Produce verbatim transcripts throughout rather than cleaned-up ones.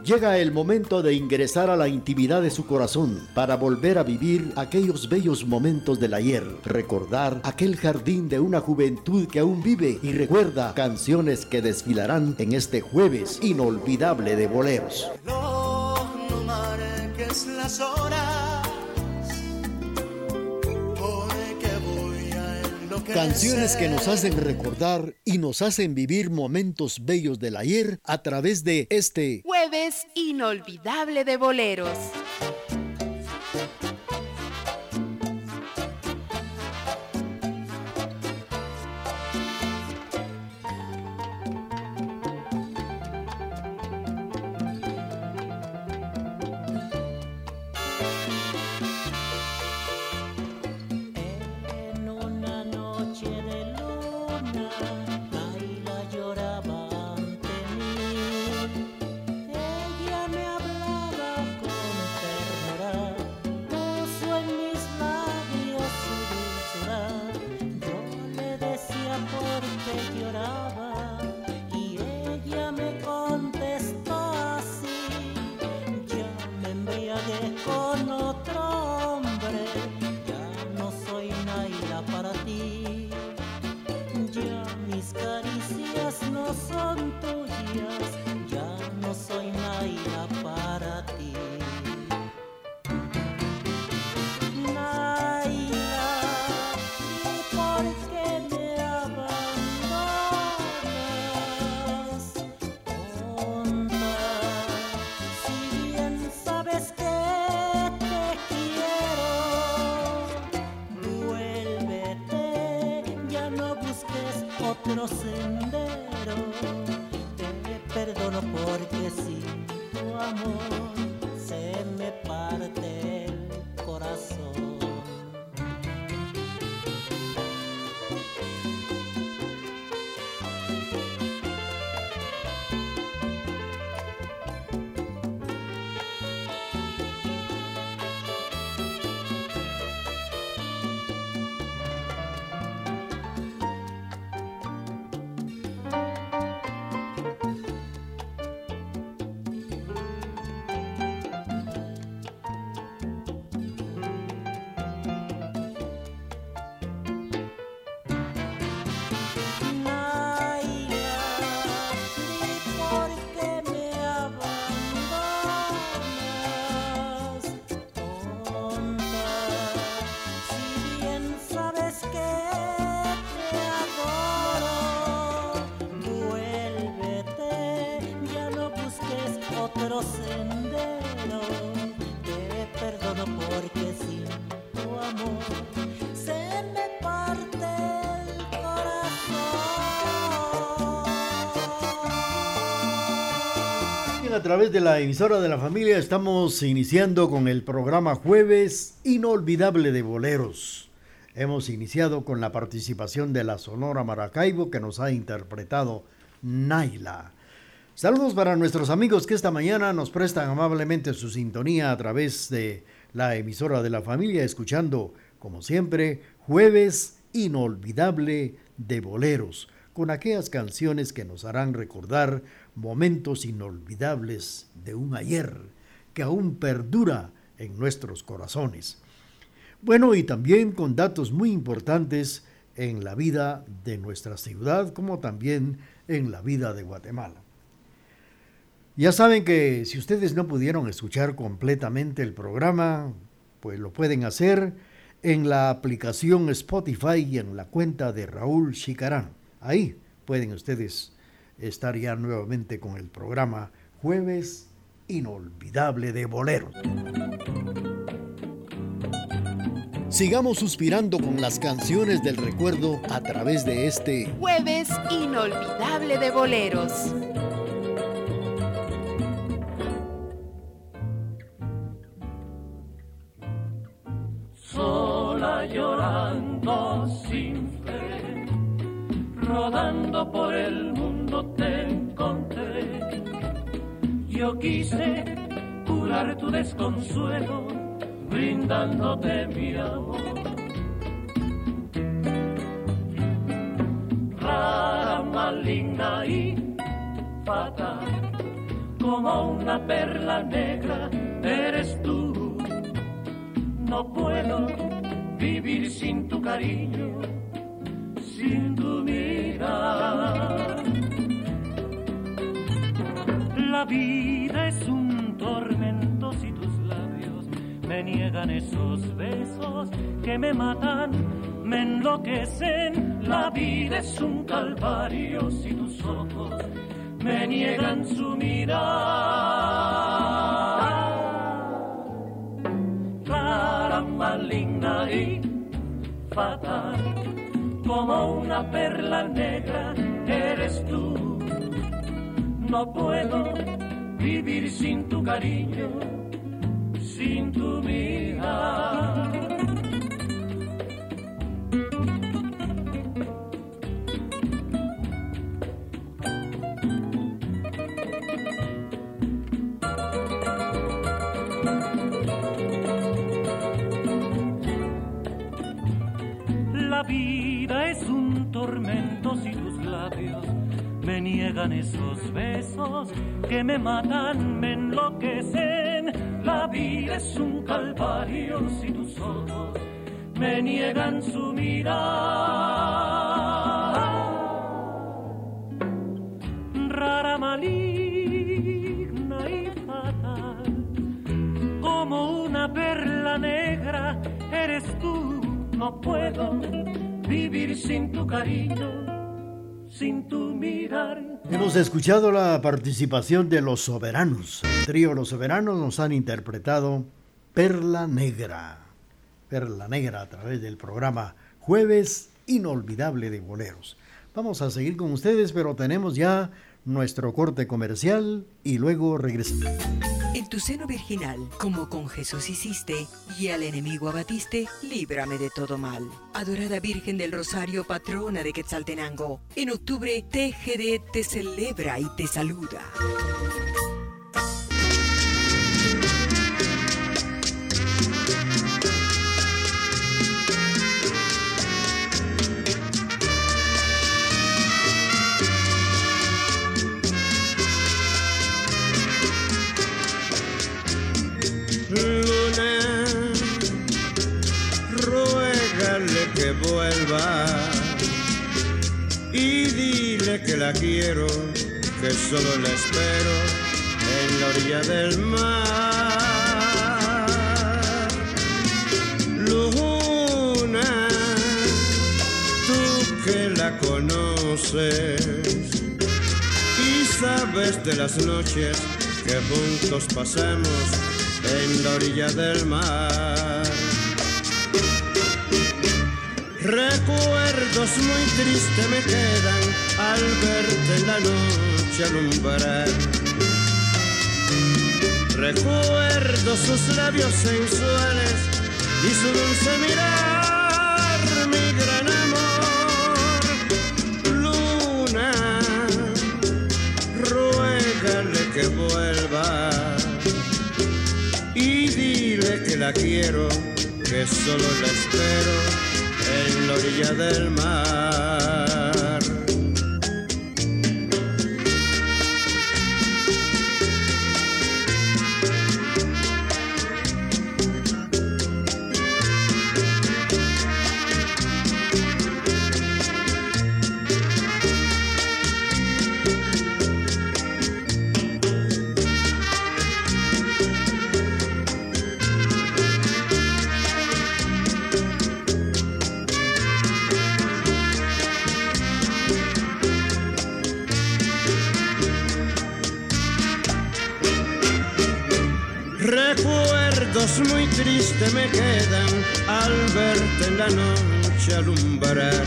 Llega el momento de ingresar a la intimidad de su corazón para volver a vivir aquellos bellos momentos del ayer, recordar aquel jardín de una juventud que aún vive y recuerda canciones que desfilarán en este jueves inolvidable de boleros. No, no marques las horas, porque voy a enloquecer. Canciones que nos hacen recordar y nos hacen vivir momentos bellos del ayer a través de este Jueves inolvidable de boleros. A través de la emisora de la familia estamos iniciando con el programa Jueves Inolvidable de Boleros. Hemos iniciado con la participación de la Sonora Maracaibo que nos ha interpretado Naila. Saludos para nuestros amigos que esta mañana nos prestan amablemente su sintonía a través de la emisora de la familia, escuchando, como siempre, Jueves Inolvidable de Boleros, con aquellas canciones que nos harán recordar momentos inolvidables de un ayer que aún perdura en nuestros corazones. Bueno, y también con datos muy importantes en la vida de nuestra ciudad, como también en la vida de Guatemala. Ya saben que si ustedes no pudieron escuchar completamente el programa, pues lo pueden hacer en la aplicación Spotify y en la cuenta de Raúl Chicarán. Ahí pueden ustedes estar ya nuevamente con el programa Jueves Inolvidable de Boleros. Sigamos suspirando con las canciones del recuerdo a través de este Jueves Inolvidable de Boleros. Sola llorando sin fe, rodando por el mundo te encontré. Yo quise curar tu desconsuelo, brindándote mi amor. Rara, maligna y fatal, con como una perla negra eres tú. No puedo vivir sin tu cariño, sin tu mirar. La vida es un tormento si tus labios me niegan esos besos que me matan, me enloquecen. La vida es un calvario si tus ojos me niegan su mirar. Clara, maligna y fatal, como una perla negra eres tú. No puedo vivir sin tu cariño, sin tu mirar. La vida es un tormento si tus labios me niegan esos besos que me matan, me enloquecen. La vida es un calvario si tus ojos me niegan su mirar. Rara, maligna y fatal, como una perla negra eres tú. No puedo vivir sin tu cariño, sin tu mirar. Hemos escuchado la participación de Los Soberanos. El trío Los Soberanos nos han interpretado Perla Negra. Perla Negra a través del programa Jueves Inolvidable de Boleros. Vamos a seguir con ustedes, pero tenemos ya nuestro corte comercial y luego regresamos. En tu seno virginal, como con Jesús hiciste, y al enemigo abatiste, líbrame de todo mal. Adorada Virgen del Rosario, patrona de Quetzaltenango, en octubre T G D te celebra y te saluda. Que vuelva y dile que la quiero, que solo la espero en la orilla del mar. Luna, tú que la conoces y sabes de las noches que juntos pasamos en la orilla del mar. Recuerdos muy tristes me quedan al verte en la noche alumbrar. Recuerdo sus labios sensuales y su dulce mirar, mi gran amor. Luna, ruégale que vuelva y dile que la quiero, que solo la espero en la orilla del mar. Recuerdos muy tristes me quedan al verte en la noche alumbrar.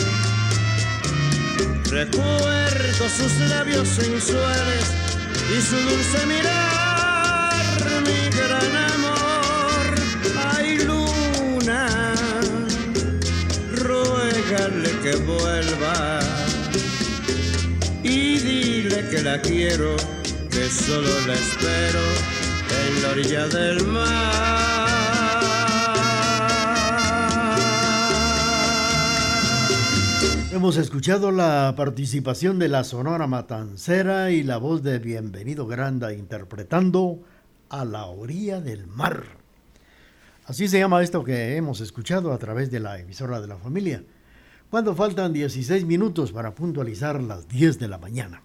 Recuerdo sus labios sensuales y su dulce mirar, mi gran amor. Ay, Luna, ruégale que vuelva y dile que la quiero, que solo la espero en la orilla del mar. Hemos escuchado la participación de la Sonora Matancera y la voz de Bienvenido Granda interpretando A la orilla del mar. Así se llama esto que hemos escuchado a través de la emisora de la familia, cuando faltan dieciséis minutos para puntualizar las diez de la mañana.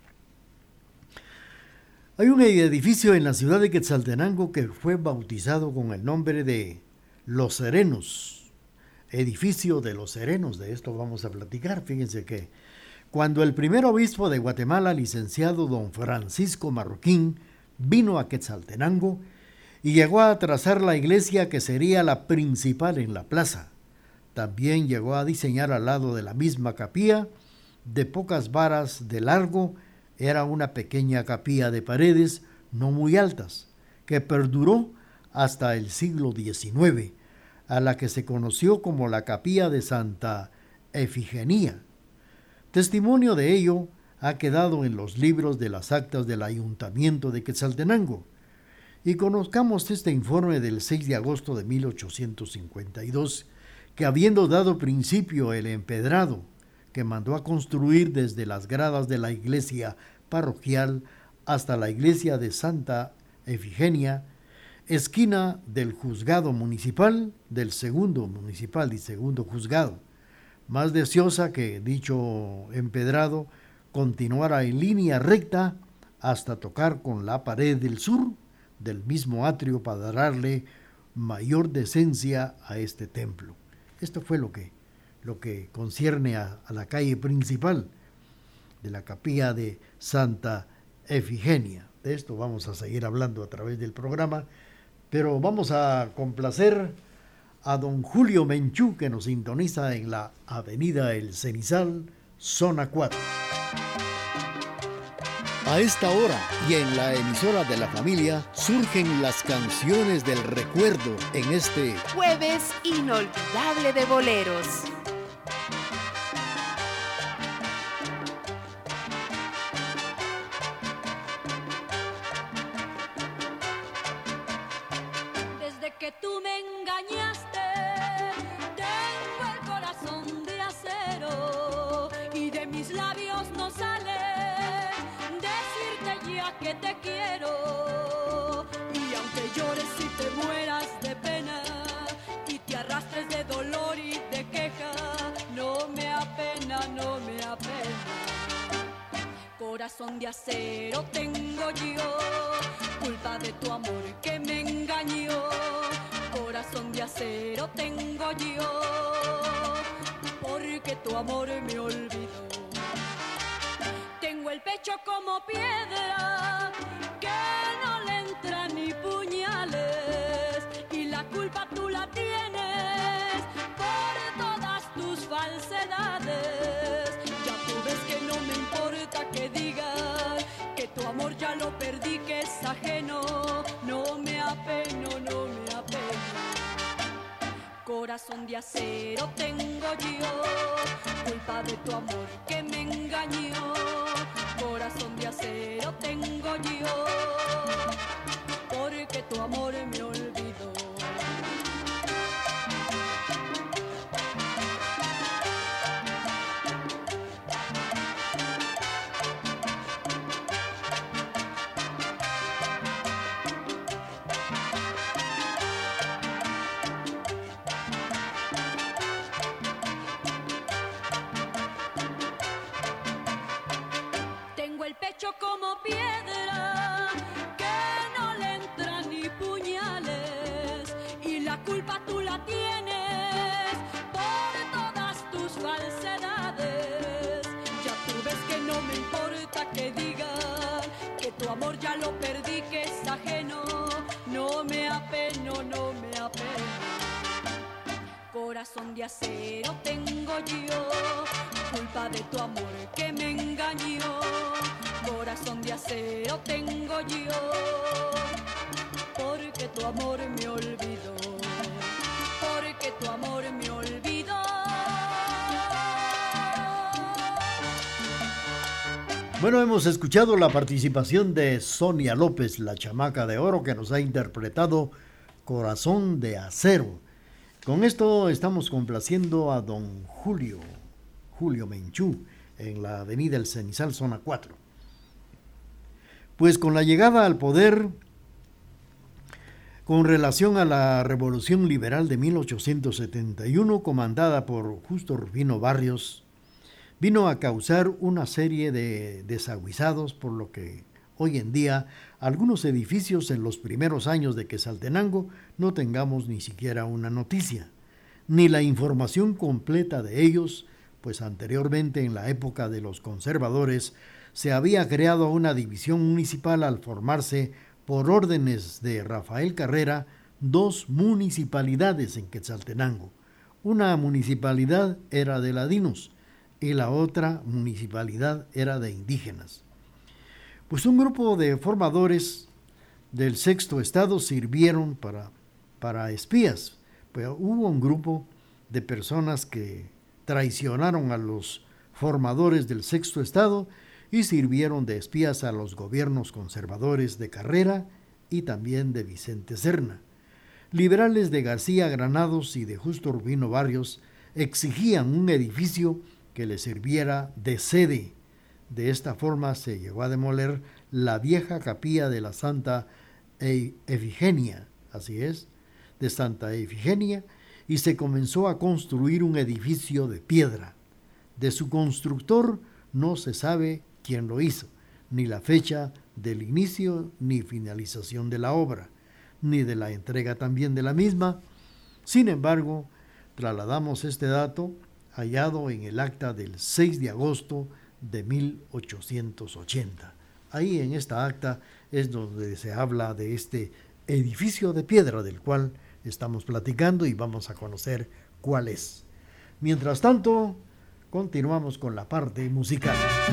Hay un edificio en la ciudad de Quetzaltenango que fue bautizado con el nombre de Los Serenos. Edificio de los Serenos, de esto vamos a platicar. Fíjense que cuando el primer obispo de Guatemala, licenciado don Francisco Marroquín, vino a Quetzaltenango y llegó a trazar la iglesia que sería la principal en la plaza. También llegó a diseñar al lado de la misma capilla, de pocas varas de largo, era una pequeña capilla de paredes no muy altas, que perduró hasta el siglo diecinueve, a la que se conoció como la capilla de Santa Efigenia. Testimonio de ello ha quedado en los libros de las actas del Ayuntamiento de Quetzaltenango. Y conozcamos este informe del seis de agosto de mil ochocientos cincuenta y dos, que habiendo dado principio el empedrado, que mandó a construir desde las gradas de la iglesia parroquial hasta la iglesia de Santa Efigenia, esquina del juzgado municipal, del segundo municipal y segundo juzgado, más deseosa que dicho empedrado continuara en línea recta hasta tocar con la pared del sur del mismo atrio para darle mayor decencia a este templo. Esto fue lo que, lo que concierne a, a la calle principal de la capilla de Santa Efigenia. De esto vamos a seguir hablando a través del programa, pero vamos a complacer a don Julio Menchú, que nos sintoniza en la avenida El Cenizal, zona cuatro. A esta hora y en la emisora de la familia surgen las canciones del recuerdo en este Jueves Inolvidable de Boleros. Corazón de acero tengo yo, culpa de tu amor que me engañó. Corazón de acero tengo yo, porque tu amor me olvidó. Tengo el pecho como piedra, que no le entran ni puñales, y la culpa tú la tienes por todas tus falsedades. Ya tú ves que no me importa que digas que tu amor ya lo perdí, que es ajeno. No me apeno, no me apeno. Corazón de acero tengo yo, culpa de tu amor que me engañó. Corazón de acero tengo yo, porque tu amor me olvidó. Como piedra, que no le entran ni puñales, y la culpa tú la tienes por todas tus falsedades. Ya tú ves que no me importa que digan que tu amor ya lo perdí, que es ajeno. No me apeno, no me apeno. Corazón de acero tengo yo, culpa de tu amor que me engañó. Corazón de acero tengo yo, porque tu amor me olvidó, porque tu amor me olvidó. Bueno, hemos escuchado la participación de Sonia López, la chamaca de oro, que nos ha interpretado Corazón de Acero. Con esto estamos complaciendo a don Julio, Julio Menchú, en la avenida El Cenizal, zona cuatro. Pues con la llegada al poder, con relación a la Revolución Liberal de mil ochocientos setenta y uno, comandada por Justo Rufino Barrios, vino a causar una serie de desaguisados, por lo que hoy en día algunos edificios en los primeros años de Quetzaltenango no tengamos ni siquiera una noticia, ni la información completa de ellos, pues anteriormente, en la época de los conservadores, se había creado una división municipal al formarse, por órdenes de Rafael Carrera, dos municipalidades en Quetzaltenango. Una municipalidad era de ladinos y la otra municipalidad era de indígenas. Pues un grupo de formadores del sexto estado sirvieron para, para espías. Pues hubo un grupo de personas que traicionaron a los formadores del sexto estado y sirvieron de espías a los gobiernos conservadores de Carrera y también de Vicente Serna. Liberales de García Granados y de Justo Rufino Barrios exigían un edificio que les sirviera de sede. De esta forma se llegó a demoler la vieja capilla de la Santa Efigenia, así es, de Santa Efigenia, y se comenzó a construir un edificio de piedra. De su constructor no se sabe quién lo hizo, ni la fecha del inicio ni finalización de la obra, ni de la entrega también de la misma. Sin embargo, trasladamos este dato hallado en el acta del seis de agosto de mil ochocientos ochenta. Ahí en esta acta es donde se habla de este edificio de piedra del cual estamos platicando y vamos a conocer cuál es. Mientras tanto, continuamos con la parte musical.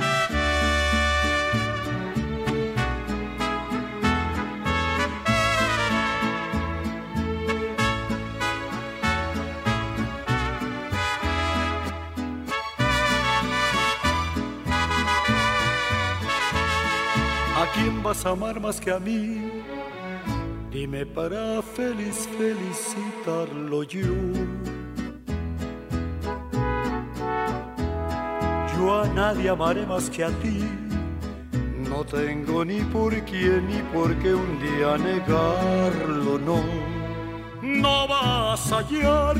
¿A quién vas a amar más que a mí? Dime para feliz felicitarlo yo. Yo a nadie amaré más que a ti. No tengo ni por quién ni por qué un día negarlo, no. No vas a hallar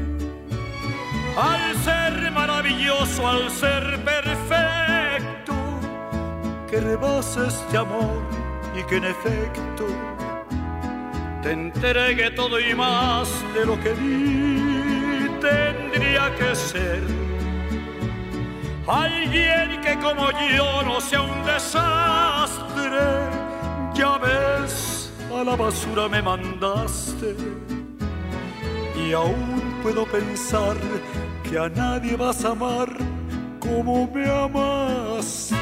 al ser maravilloso, al ser perfecto, que rebasa este amor y que en efecto te entregue todo y más de lo que di tendría que ser. Alguien que como yo no sea un desastre. Ya ves, a la basura me mandaste y aún puedo pensar que a nadie vas a amar como me amaste.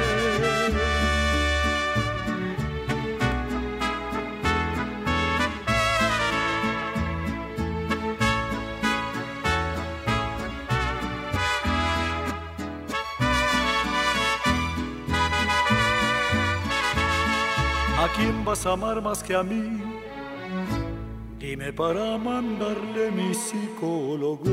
¿A quién vas a amar más que a mí? Dime para mandarle mi psicólogo.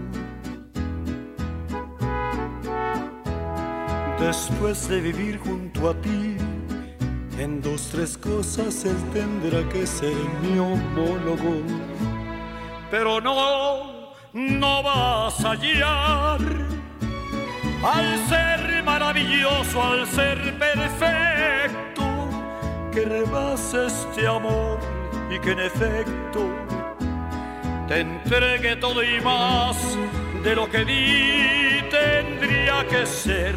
Después de vivir junto a ti, en dos, tres cosas él tendrá que ser mi homólogo. Pero no, no vas a hallar al ser maravilloso, al ser perfecto, que rebasa este amor y que en efecto te entregue todo y más de lo que di tendría que ser.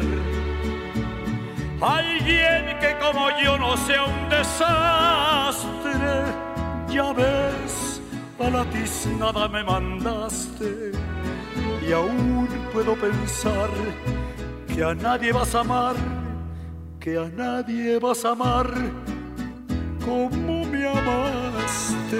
Alguien que como yo no sea un desastre. Ya ves, a la tiznada me mandaste y aún puedo pensar que a nadie vas a amar, que a nadie vas a amar como me amaste.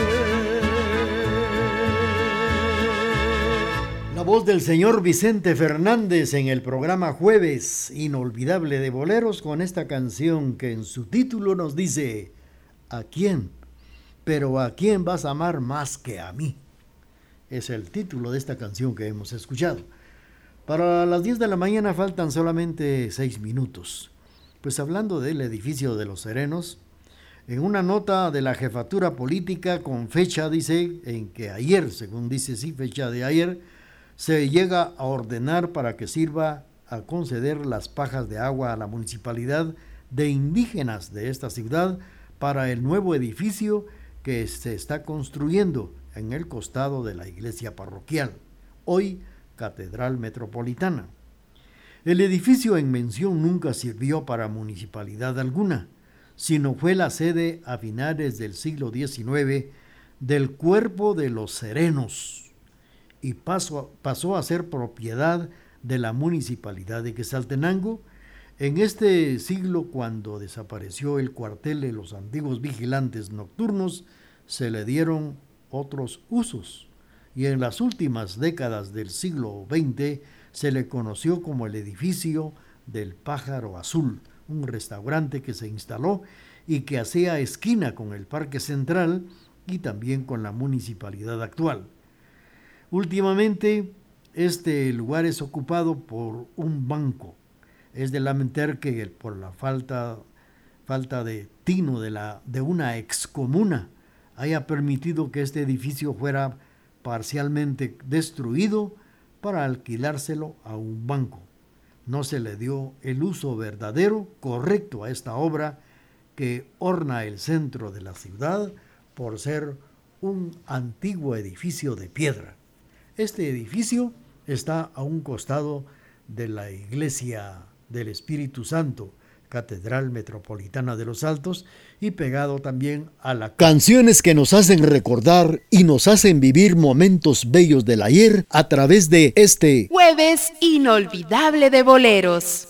La voz del señor Vicente Fernández en el programa Jueves Inolvidable de Boleros, con esta canción que en su título nos dice: ¿a quién? Pero ¿a quién vas a amar más que a mí? Es el título de esta canción que hemos escuchado. Para las diez de la mañana faltan solamente seis minutos. Pues hablando del edificio de Los Serenos, en una nota de la jefatura política con fecha, dice, en que ayer, según dice, sí, fecha de ayer, se llega a ordenar para que sirva a conceder las pajas de agua a la municipalidad de indígenas de esta ciudad para el nuevo edificio que se está construyendo en el costado de la iglesia parroquial, hoy Catedral Metropolitana. El edificio en mención nunca sirvió para municipalidad alguna, sino fue la sede a finales del siglo diecinueve del Cuerpo de los Serenos y pasó, pasó a ser propiedad de la municipalidad de Quetzaltenango. En este siglo, cuando desapareció el cuartel de los antiguos vigilantes nocturnos, se le dieron otros usos, y en las últimas décadas del siglo veinte se le conoció como el edificio del Pájaro Azul, un restaurante que se instaló y que hacía esquina con el Parque Central y también con la municipalidad actual. Últimamente, este lugar es ocupado por un banco. Es de lamentar que por la falta, falta de tino de, la, de una excomuna haya permitido que este edificio fuera parcialmente destruido para alquilárselo a un banco. No se le dio el uso verdadero, correcto a esta obra que orna el centro de la ciudad por ser un antiguo edificio de piedra. Este edificio está a un costado de la iglesia del Espíritu Santo, Catedral Metropolitana de los Altos, y pegado también a la canciones que nos hacen recordar y nos hacen vivir momentos bellos del ayer a través de este Jueves Inolvidable de Boleros.